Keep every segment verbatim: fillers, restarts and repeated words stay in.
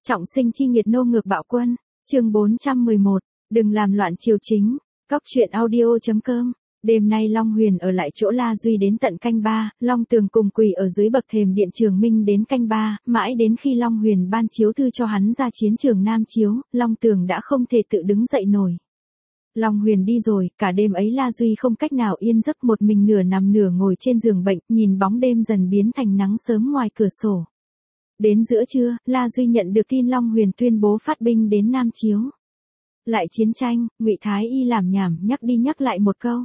Trọng sinh chi nghiệt nô ngược bạo quân, chương bốn trăm mười một, đừng làm loạn triều chính, Cóc truyện audio.com. Đêm nay Long Huyền ở lại chỗ La Duy đến tận canh ba, Long Tường cùng quỳ ở dưới bậc thềm điện Trường Minh đến canh ba, mãi đến khi Long Huyền ban chiếu thư cho hắn ra chiến trường Nam Chiếu, Long Tường đã không thể tự đứng dậy nổi. Long Huyền đi rồi, cả đêm ấy La Duy không cách nào yên giấc, một mình nửa nằm nửa ngồi trên giường bệnh, nhìn bóng đêm dần biến thành nắng sớm ngoài cửa sổ. Đến giữa trưa, La Duy nhận được tin Long Huyền tuyên bố phát binh đến Nam Chiếu. Lại chiến tranh, Ngụy Thái Y làm nhảm nhắc đi nhắc lại một câu.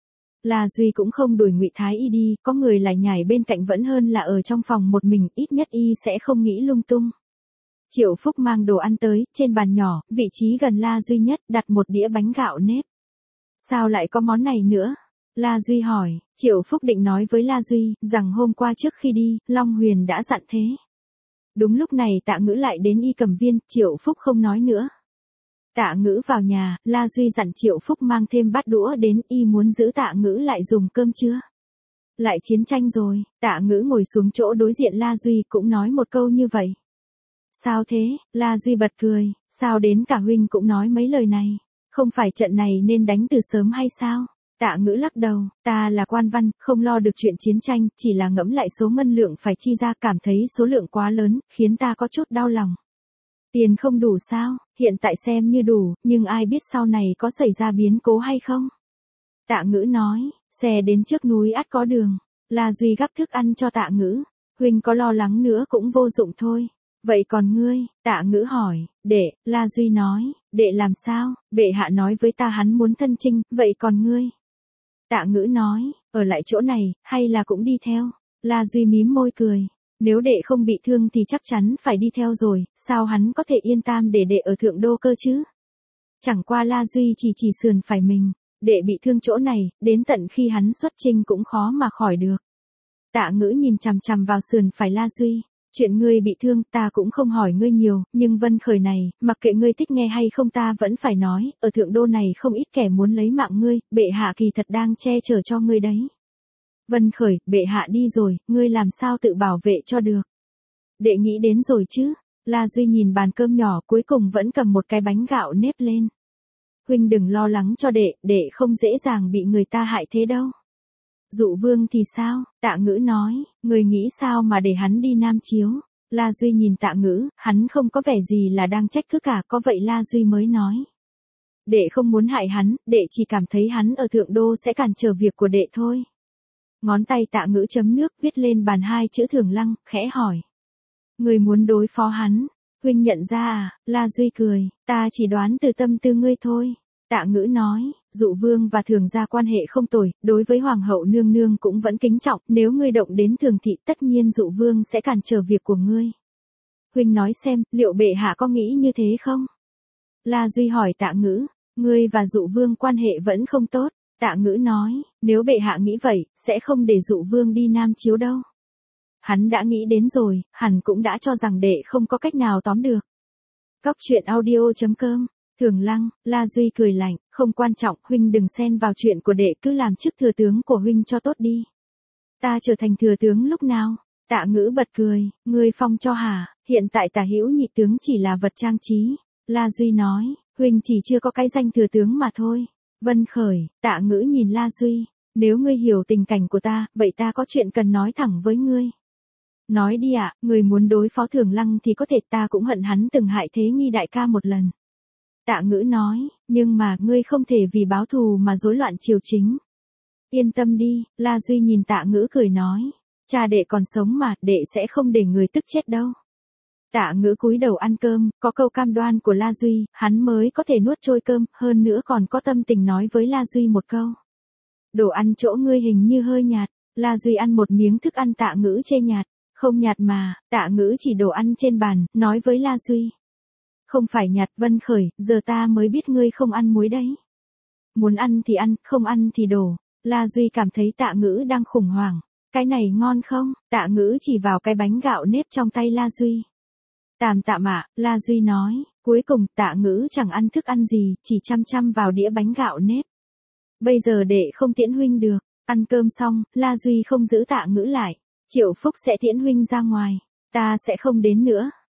La Duy cũng không đuổi Ngụy Thái Y đi, có người lại nhảy bên cạnh vẫn hơn là ở trong phòng một mình, ít nhất y sẽ không nghĩ lung tung. Triệu Phúc mang đồ ăn tới, trên bàn nhỏ, vị trí gần La Duy nhất, đặt một đĩa bánh gạo nếp. Sao lại có món này nữa? La Duy hỏi. Triệu Phúc định nói với La Duy, rằng hôm qua trước khi đi, Long Huyền đã dặn thế. Đúng lúc này Tạ Ngữ lại đến y cầm viên, Triệu Phúc không nói nữa. Tạ Ngữ vào nhà, La Duy dặn Triệu Phúc mang thêm bát đũa đến, y muốn giữ Tạ Ngữ lại dùng cơm trưa. Lại chiến tranh rồi, Tạ Ngữ ngồi xuống chỗ đối diện La Duy cũng nói một câu như vậy. Sao thế? La Duy bật cười, sao đến cả huynh cũng nói mấy lời này, không phải trận này nên đánh từ sớm hay sao? Tạ Ngữ lắc đầu, ta là quan văn, không lo được chuyện chiến tranh, chỉ là ngẫm lại số ngân lượng phải chi ra, cảm thấy số lượng quá lớn, khiến ta có chút đau lòng. Tiền không đủ sao? Hiện tại xem như đủ, nhưng ai biết sau này có xảy ra biến cố hay không? Tạ Ngữ nói, xe đến trước núi ắt có đường. La Duy gắp thức ăn cho Tạ Ngữ, huynh có lo lắng nữa cũng vô dụng thôi. Vậy còn ngươi? Tạ Ngữ hỏi. Đệ, La Duy nói, đệ làm sao? Bệ hạ nói với ta hắn muốn thân chinh, vậy còn ngươi? Tạ Ngữ nói, ở lại chỗ này, hay là cũng đi theo? La Duy mím môi cười. Nếu đệ không bị thương thì chắc chắn phải đi theo rồi, sao hắn có thể yên tâm để đệ ở thượng đô cơ chứ? Chẳng qua La Duy chỉ chỉ sườn phải mình, đệ bị thương chỗ này, đến tận khi hắn xuất chinh cũng khó mà khỏi được. Tạ Ngữ nhìn chằm chằm vào sườn phải La Duy. Chuyện ngươi bị thương ta cũng không hỏi ngươi nhiều, nhưng Vân Khởi này, mặc kệ ngươi thích nghe hay không ta vẫn phải nói, ở thượng đô này không ít kẻ muốn lấy mạng ngươi, bệ hạ kỳ thật đang che chở cho ngươi đấy. Vân Khởi, bệ hạ đi rồi, ngươi làm sao tự bảo vệ cho được? Đệ nghĩ đến rồi chứ? La Duy nhìn bàn cơm nhỏ cuối cùng vẫn cầm một cái bánh gạo nếp lên. Huynh đừng lo lắng cho đệ, đệ không dễ dàng bị người ta hại thế đâu. Dụ Vương thì sao? Tạ Ngữ nói, người nghĩ sao mà để hắn đi Nam Chiếu? La Duy nhìn Tạ Ngữ, hắn không có vẻ gì là đang trách cứ cả, có vậy La Duy mới nói. Đệ không muốn hại hắn, đệ chỉ cảm thấy hắn ở thượng đô sẽ cản trở việc của đệ thôi. Ngón tay Tạ Ngữ chấm nước viết lên bàn hai chữ Thường Lăng, khẽ hỏi. Người muốn đối phó hắn, huynh nhận ra à? La Duy cười, ta chỉ đoán từ tâm tư ngươi thôi. Tạ Ngữ nói, Dụ Vương và Thường gia quan hệ không tồi, đối với Hoàng hậu nương nương cũng vẫn kính trọng, nếu ngươi động đến Thường thị tất nhiên Dụ Vương sẽ cản trở việc của ngươi. Huynh nói xem, liệu bệ hạ có nghĩ như thế không? La Duy hỏi Tạ Ngữ, ngươi và Dụ Vương quan hệ vẫn không tốt. Tạ Ngữ nói, nếu bệ hạ nghĩ vậy, sẽ không để Dụ Vương đi Nam Chiếu đâu. Hắn đã nghĩ đến rồi, hẳn cũng đã cho rằng đệ không có cách nào tóm được. Cóc truyện audio.com. Thường Lăng, La Duy cười lạnh, không quan trọng, huynh đừng xen vào chuyện của đệ, cứ làm chức thừa tướng của huynh cho tốt đi. Ta trở thành thừa tướng lúc nào? Tạ Ngữ bật cười, ngươi phong cho hả? Hiện tại Tả Hữu nhị tướng chỉ là vật trang trí. La Duy nói, huynh chỉ chưa có cái danh thừa tướng mà thôi. Vân Khởi, Tạ Ngữ nhìn La Duy, nếu ngươi hiểu tình cảnh của ta, vậy ta có chuyện cần nói thẳng với ngươi. Nói đi ạ, người muốn đối phó Thường Lăng thì có thể, ta cũng hận hắn từng hại Thế Nghi đại ca một lần. Tạ Ngữ nói, nhưng mà ngươi không thể vì báo thù mà rối loạn triều chính. Yên tâm đi, La Duy nhìn Tạ Ngữ cười nói, cha đệ còn sống mà, đệ sẽ không để người tức chết đâu. Tạ Ngữ cúi đầu ăn cơm, có câu cam đoan của La Duy, hắn mới có thể nuốt trôi cơm, hơn nữa còn có tâm tình nói với La Duy một câu. Đồ ăn chỗ ngươi hình như hơi nhạt. La Duy ăn một miếng thức ăn Tạ Ngữ chê nhạt, không nhạt mà. Tạ Ngữ chỉ đồ ăn trên bàn, nói với La Duy. Không phải nhạt. Vân Khởi, giờ ta mới biết ngươi không ăn muối đấy. Muốn ăn thì ăn, không ăn thì đổ. La Duy cảm thấy Tạ Ngữ đang khủng hoảng. Cái này ngon không? Tạ Ngữ chỉ vào cái bánh gạo nếp trong tay La Duy. Tạm tạm ạ, La Duy nói, cuối cùng Tạ Ngữ chẳng ăn thức ăn gì, chỉ chăm chăm vào đĩa bánh gạo nếp. Bây giờ đệ không tiễn huynh được, ăn cơm xong, La Duy không giữ Tạ Ngữ lại. Triệu Phúc sẽ tiễn huynh ra ngoài, ta sẽ không đến nữa.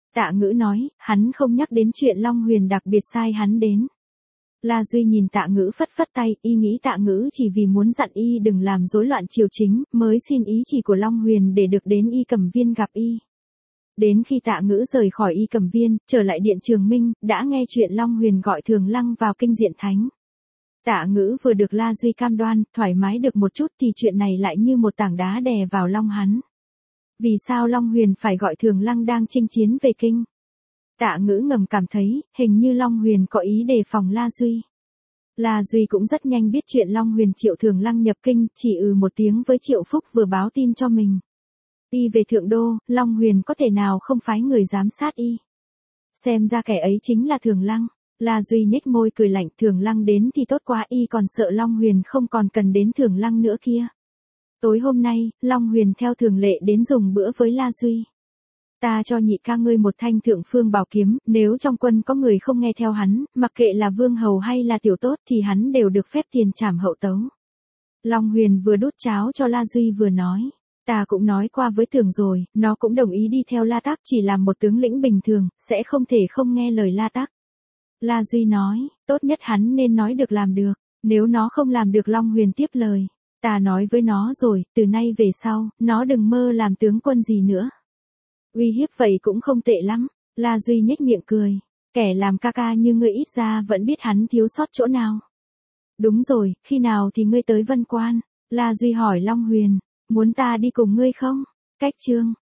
Tạ Ngữ nói, hắn không nhắc đến chuyện Long Huyền đặc biệt sai hắn đến. La Duy nhìn Tạ Ngữ phất phất tay, y nghĩ Tạ Ngữ chỉ vì muốn dặn y đừng làm rối loạn triều chính, mới xin ý chỉ của Long Huyền để được đến Y Cẩm Viên gặp y. Đến khi Tạ Ngữ rời khỏi Y Cẩm Viên, trở lại điện Trường Minh, đã nghe chuyện Long Huyền gọi Thường Lăng vào kinh diện thánh. Tạ Ngữ vừa được La Duy cam đoan, thoải mái được một chút thì chuyện này lại như một tảng đá đè vào lòng hắn. Vì sao Long Huyền phải gọi Thường Lăng đang chinh chiến về kinh? Tạ Ngữ ngầm cảm thấy, hình như Long Huyền có ý đề phòng La Duy. La Duy cũng rất nhanh biết chuyện Long Huyền triệu Thường Lăng nhập kinh, chỉ ừ một tiếng với Triệu Phúc vừa báo tin cho mình. Y về Thượng Đô, Long Huyền có thể nào không phái người giám sát y. Xem ra kẻ ấy chính là Thường Lăng. La Duy nhếch môi cười lạnh, Thường Lăng đến thì tốt quá, y còn sợ Long Huyền không còn cần đến Thường Lăng nữa kia. Tối hôm nay, Long Huyền theo thường lệ đến dùng bữa với La Duy. Ta cho nhị ca ngươi một thanh thượng phương bảo kiếm, nếu trong quân có người không nghe theo hắn, mặc kệ là vương hầu hay là tiểu tốt thì hắn đều được phép tiền trảm hậu tấu. Long Huyền vừa đút cháo cho La Duy vừa nói, ta cũng nói qua với Thường rồi, nó cũng đồng ý đi theo La Tắc, chỉ làm một tướng lĩnh bình thường, sẽ không thể không nghe lời La Tắc. La Duy nói, tốt nhất hắn nên nói được làm được, nếu nó không làm được. Long Huyền tiếp lời, ta nói với nó rồi, từ nay về sau, nó đừng mơ làm tướng quân gì nữa. Uy hiếp vậy cũng không tệ lắm. La Duy nhếch miệng cười, kẻ làm ca ca như ngươi ít ra vẫn biết hắn thiếu sót chỗ nào. Đúng rồi, khi nào thì ngươi tới Vân Quan? La Duy hỏi Long Huyền, muốn ta đi cùng ngươi không? Cách chương